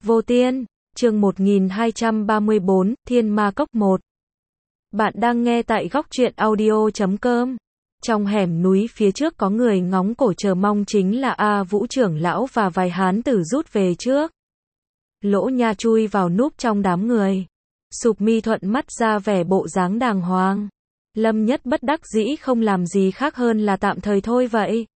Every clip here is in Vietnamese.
Vô Tiên, chương 1234, Thiên Ma Cốc 1. Bạn đang nghe tại góc truyện audio.com. Trong hẻm núi phía trước có người ngóng cổ chờ mong chính là A Vũ trưởng lão và vài hán tử rút về trước. Lỗ Nha chui vào núp trong đám người. Sụp mi thuận mắt ra vẻ bộ dáng đàng hoàng. Lâm Nhất bất đắc dĩ không làm gì khác hơn là tạm thời thôi vậy.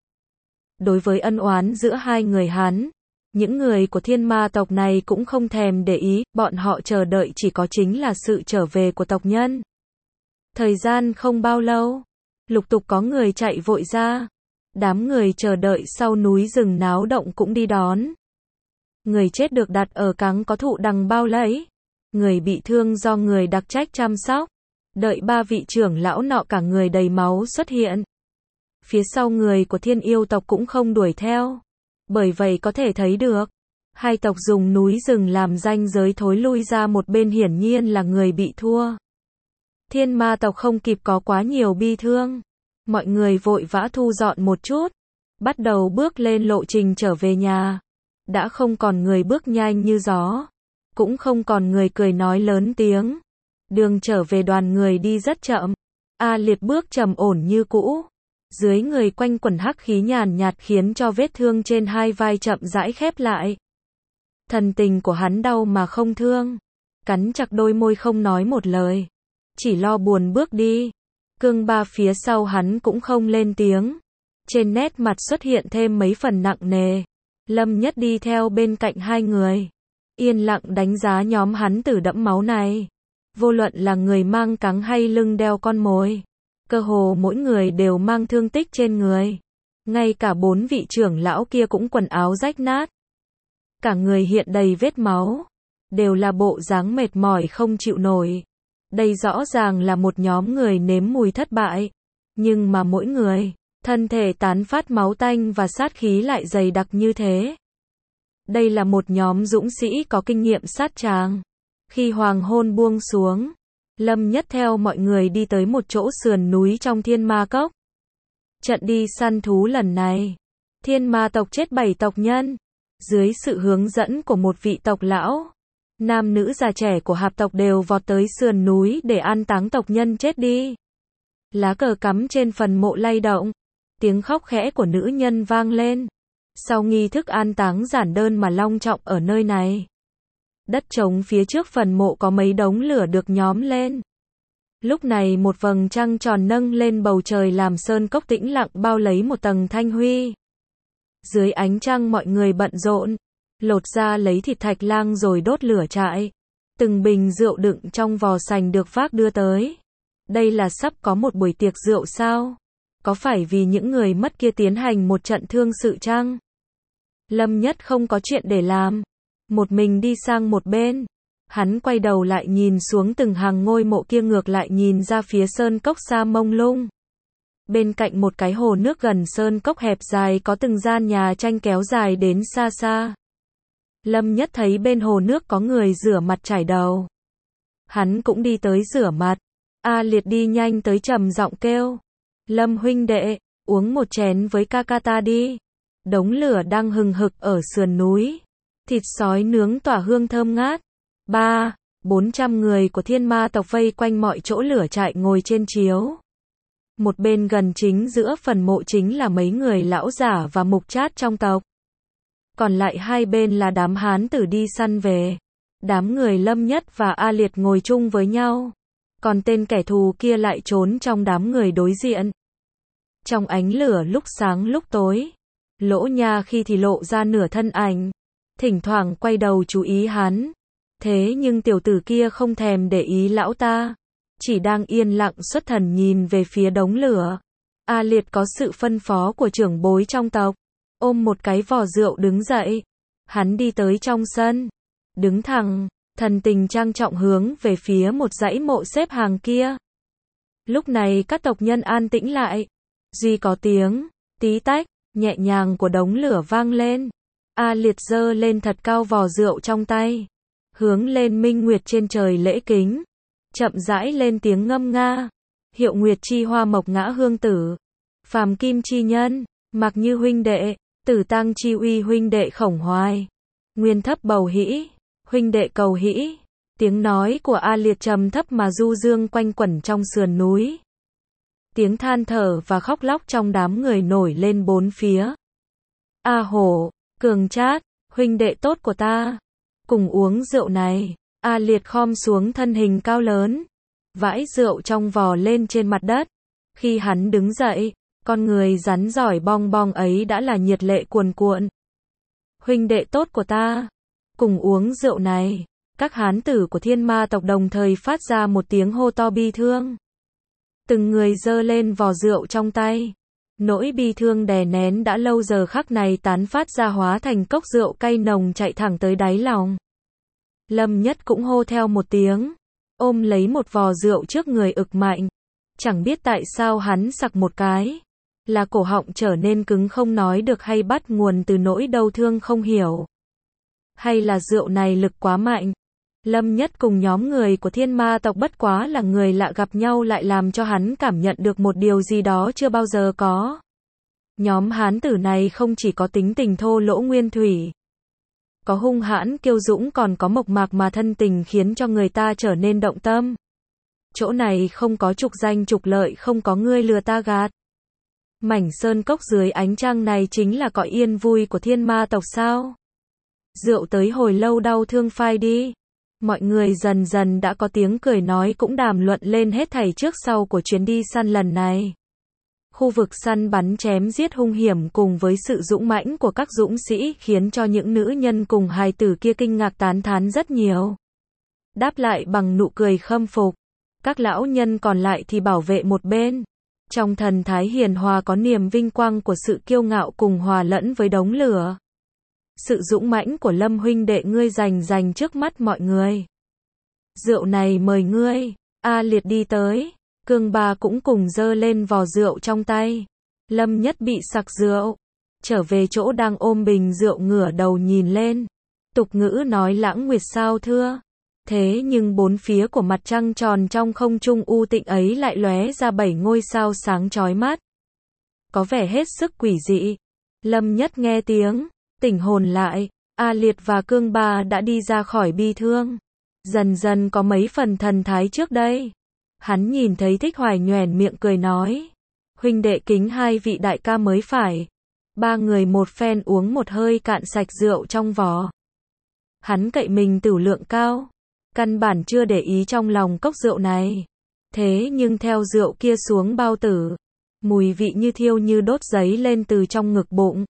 Đối với ân oán giữa hai người hắn, những người của thiên ma tộc này cũng không thèm để ý, bọn họ chờ đợi chỉ có chính là sự trở về của tộc nhân. Thời gian không bao lâu, lục tục có người chạy vội ra. Đám người chờ đợi sau núi rừng náo động cũng đi đón. Người chết được đặt ở cáng có thụ đằng bao lấy. Người bị thương do người đặc trách chăm sóc. Đợi ba vị trưởng lão nọ cả người đầy máu xuất hiện. Phía sau người của thiên yêu tộc cũng không đuổi theo. Bởi vậy có thể thấy được, hai tộc dùng núi rừng làm ranh giới thối lui ra một bên hiển nhiên là người bị thua. Thiên ma tộc không kịp có quá nhiều bi thương. Mọi người vội vã thu dọn một chút. Bắt đầu bước lên lộ trình trở về nhà. Đã không còn người bước nhanh như gió. Cũng không còn người cười nói lớn tiếng. Đường trở về đoàn người đi rất chậm. A Liệt bước trầm ổn như cũ. Dưới người quanh quẩn hắc khí nhàn nhạt khiến cho vết thương trên hai vai chậm rãi khép lại. Thần tình của hắn đau mà không thương. Cắn chặt đôi môi không nói một lời. Chỉ lo buồn bước đi. Cương Ba phía sau hắn cũng không lên tiếng. Trên nét mặt xuất hiện thêm mấy phần nặng nề. Lâm Nhất đi theo bên cạnh hai người. Yên lặng đánh giá nhóm hắn tử đẫm máu này. Vô luận là người mang cáng hay lưng đeo con mồi. Cơ hồ mỗi người đều mang thương tích trên người. Ngay cả bốn vị trưởng lão kia cũng quần áo rách nát. Cả người hiện đầy vết máu. Đều là bộ dáng mệt mỏi không chịu nổi. Đây rõ ràng là một nhóm người nếm mùi thất bại. Nhưng mà mỗi người, thân thể tán phát máu tanh và sát khí lại dày đặc như thế. Đây là một nhóm dũng sĩ có kinh nghiệm sát tràng. Khi hoàng hôn buông xuống, Lâm Nhất theo mọi người đi tới một chỗ sườn núi trong thiên ma cốc. Trận đi săn thú lần này, thiên ma tộc chết 7 tộc nhân. Dưới sự hướng dẫn của một vị tộc lão, nam nữ già trẻ của hạp tộc đều vọt tới sườn núi để an táng tộc nhân chết đi. Lá cờ cắm trên phần mộ lay động. Tiếng khóc khẽ của nữ nhân vang lên. Sau nghi thức an táng giản đơn mà long trọng ở nơi này. Đất trống phía trước phần mộ có mấy đống lửa được nhóm lên. Lúc này một vầng trăng tròn nâng lên bầu trời làm sơn cốc tĩnh lặng bao lấy một tầng thanh huy. Dưới ánh trăng mọi người bận rộn. Lột ra lấy thịt thạch lang rồi đốt lửa trại. Từng bình rượu đựng trong vò sành được vác đưa tới. Đây là sắp có một buổi tiệc rượu sao? Có phải vì những người mất kia tiến hành một trận thương sự chăng? Lâm Nhất không có chuyện để làm. Một mình đi sang một bên. Hắn quay đầu lại nhìn xuống từng hàng ngôi mộ kia ngược lại nhìn ra phía sơn cốc xa mông lung. Bên cạnh một cái hồ nước gần sơn cốc hẹp dài có từng gian nhà tranh kéo dài đến xa xa. Lâm Nhất thấy bên hồ nước có người rửa mặt chải đầu. Hắn cũng đi tới rửa mặt. A Liệt đi nhanh tới trầm giọng kêu. Lâm huynh đệ, uống một chén với ca ca ta đi. Đống lửa đang hừng hực ở sườn núi. Thịt sói nướng tỏa hương thơm ngát. 300-400 người của thiên ma tộc vây quanh mọi chỗ lửa trại ngồi trên chiếu. Một bên gần chính giữa phần mộ chính là mấy người lão giả và mục chát trong tộc. Còn lại hai bên là đám hán tử đi săn về. Đám người Lâm Nhất và A Liệt ngồi chung với nhau. Còn tên kẻ thù kia lại trốn trong đám người đối diện. Trong ánh lửa lúc sáng lúc tối. Lỗ Nha khi thì lộ ra nửa thân ảnh. Thỉnh thoảng quay đầu chú ý hắn. Thế nhưng tiểu tử kia không thèm để ý lão ta. Chỉ đang yên lặng xuất thần nhìn về phía đống lửa. A Liệt có sự phân phó của trưởng bối trong tộc. Ôm một cái vò rượu đứng dậy. Hắn đi tới trong sân. Đứng thẳng, thần tình trang trọng hướng về phía một dãy mộ xếp hàng kia. Lúc này các tộc nhân an tĩnh lại. Duy có tiếng tí tách nhẹ nhàng của đống lửa vang lên. A Liệt giơ lên thật cao vò rượu trong tay. Hướng lên minh nguyệt trên trời lễ kính. Chậm rãi lên tiếng ngâm nga. Hiệu nguyệt chi hoa mộc ngã hương tử. Phàm kim chi nhân. Mặc như huynh đệ. Tử tăng chi uy huynh đệ khổng hoài. Nguyên thấp bầu hĩ. huynh đệ cầu hĩ. Tiếng nói của A Liệt trầm thấp mà du dương quanh quẩn trong sườn núi. Tiếng than thở và khóc lóc trong đám người nổi lên bốn phía. A Hổ, Cường Trát, huynh đệ tốt của ta, cùng uống rượu này. A Liệt khom xuống thân hình cao lớn, vãi rượu trong vò lên trên mặt đất. Khi hắn đứng dậy, con người rắn giỏi bong bong ấy đã là nhiệt lệ cuồn cuộn. Huynh đệ tốt của ta, cùng uống rượu này. Các hán tử của Thiên Ma tộc đồng thời phát ra một tiếng hô to bi thương. Từng người giơ lên vò rượu trong tay. Nỗi bi thương đè nén đã lâu giờ khắc này tán phát ra hóa thành cốc rượu cay nồng chạy thẳng tới đáy lòng. Lâm Nhất cũng hô theo một tiếng, ôm lấy một vò rượu trước người ực mạnh. Chẳng biết tại sao hắn sặc một cái, là cổ họng trở nên cứng không nói được hay bắt nguồn từ nỗi đau thương không hiểu. Hay là rượu này lực quá mạnh. Lâm Nhất cùng nhóm người của Thiên Ma tộc bất quá là người lạ gặp nhau lại làm cho hắn cảm nhận được một điều gì đó chưa bao giờ có. Nhóm hán tử này không chỉ có tính tình thô lỗ nguyên thủy, có hung hãn kiêu dũng, còn có mộc mạc mà thân tình khiến cho người ta trở nên động tâm. Chỗ này không có trục danh trục lợi, không có ngươi lừa ta gạt. Mảnh sơn cốc dưới ánh trăng này chính là cõi yên vui của Thiên Ma tộc sao? Rượu tới hồi lâu đau thương phai đi. Mọi người dần dần đã có tiếng cười nói cũng đàm luận lên hết thảy trước sau của chuyến đi săn lần này. Khu vực săn bắn chém giết hung hiểm cùng với sự dũng mãnh của các dũng sĩ khiến cho những nữ nhân cùng hài tử kia kinh ngạc tán thán rất nhiều. Đáp lại bằng nụ cười khâm phục. Các lão nhân còn lại thì bảo vệ một bên. Trong thần thái hiền hòa có niềm vinh quang của sự kiêu ngạo cùng hòa lẫn với đống lửa. Sự dũng mãnh của Lâm huynh đệ ngươi rành trước mắt mọi người. Rượu này mời ngươi. A Liệt đi tới, Cương Ba cũng cùng giơ lên vò rượu trong tay. Lâm Nhất bị sặc rượu, trở về chỗ đang ôm bình rượu ngửa đầu nhìn lên. Tục ngữ nói lãng nguyệt sao thưa. Thế nhưng bốn phía của mặt trăng tròn trong không trung u tịnh ấy lại lóe ra 7 ngôi sao sáng chói mắt. Có vẻ hết sức quỷ dị. Lâm Nhất nghe tiếng, tỉnh hồn lại. A Liệt và Cương Ba đã đi ra khỏi bi thương. Dần dần có mấy phần thần thái trước đây. Hắn nhìn thấy Thích Hoài nhoẻn miệng cười nói. Huynh đệ kính hai vị đại ca mới phải. Ba người một phen uống một hơi cạn sạch rượu trong vò. Hắn cậy mình tửu lượng cao, căn bản chưa để ý trong lòng cốc rượu này. Thế nhưng theo rượu kia xuống bao tử, mùi vị như thiêu như đốt giấy lên từ trong ngực bụng.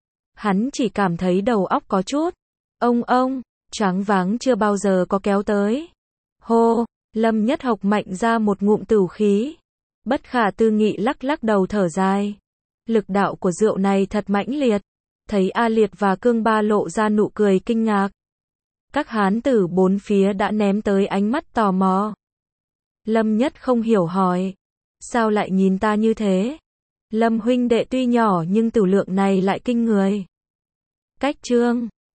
Hắn chỉ cảm thấy đầu óc có chút ông, choáng váng chưa bao giờ có kéo tới. Hô, Lâm Nhất hộc mạnh ra một ngụm tửu khí. Bất khả tư nghị lắc lắc đầu thở dài. Lực đạo của rượu này thật mãnh liệt. Thấy A Liệt và Cương Ba lộ ra nụ cười kinh ngạc. Các hán tử bốn phía đã ném tới ánh mắt tò mò. Lâm Nhất không hiểu hỏi. Sao lại nhìn ta như thế? Lâm huynh đệ tuy nhỏ nhưng tửu lượng này lại kinh người. Cách chương